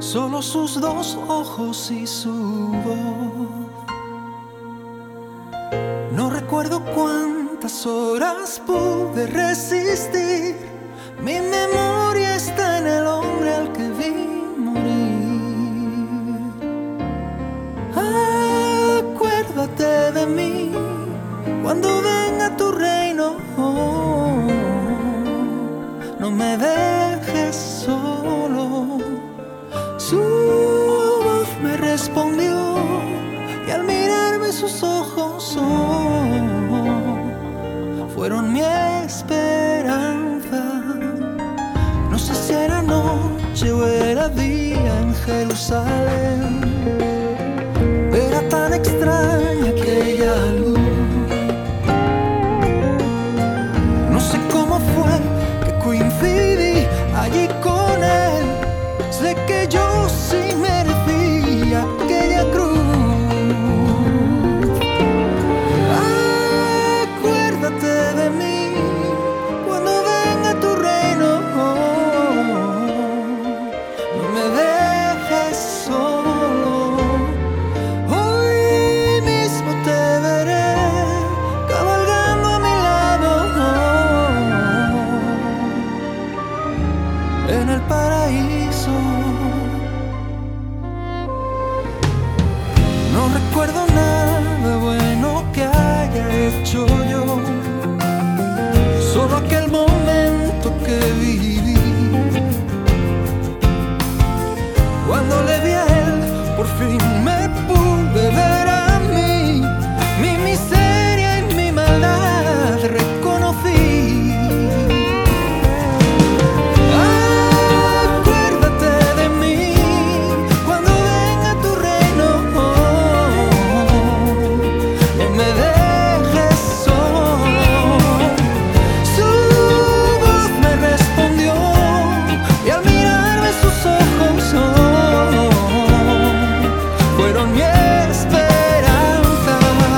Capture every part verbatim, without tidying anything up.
solo sus dos ojos y su voz. No recuerdo cuántas horas pude resistir, mi memoria está en el hombre al que vi morir. Acuérdate de mí cuando venga tu reino, no me dejes solo. Su voz me respondió y al mirarme sus ojos oh, fueron mi esperanza. No sé si era noche o era día en Jerusalén, era tan extraña aquella luz. No sé cómo fue que coincidí allí con él, sé que yo sí merecía aquella cruz. Acuérdate de mí cuando venga tu reino, no me dejes solo. Hoy mismo te veré cabalgando a mi lado en el paraíso. No recuerdo nada bueno que haya hecho yo, solo aquel momento que viví. Cuando le vi a él, por fin me pude ver a mí, mi miseria y mi maldad reconocí. Acuérdate de mí cuando venga tu reino, no me dejes solo. Su voz me respondió y al mirarme sus ojos oh, fueron mi esperanza.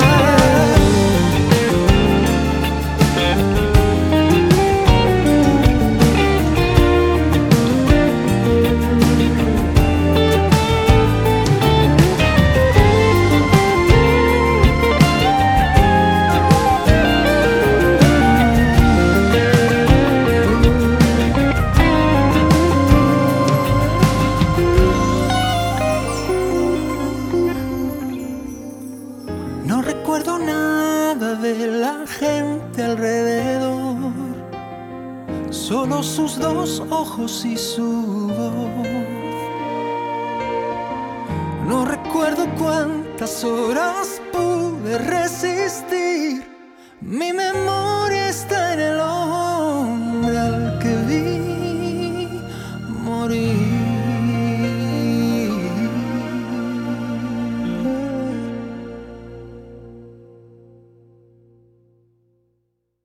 No recuerdo nada de la gente alrededor, solo sus dos ojos y su voz. No recuerdo cuántas horas pude resistir, mi memoria está en el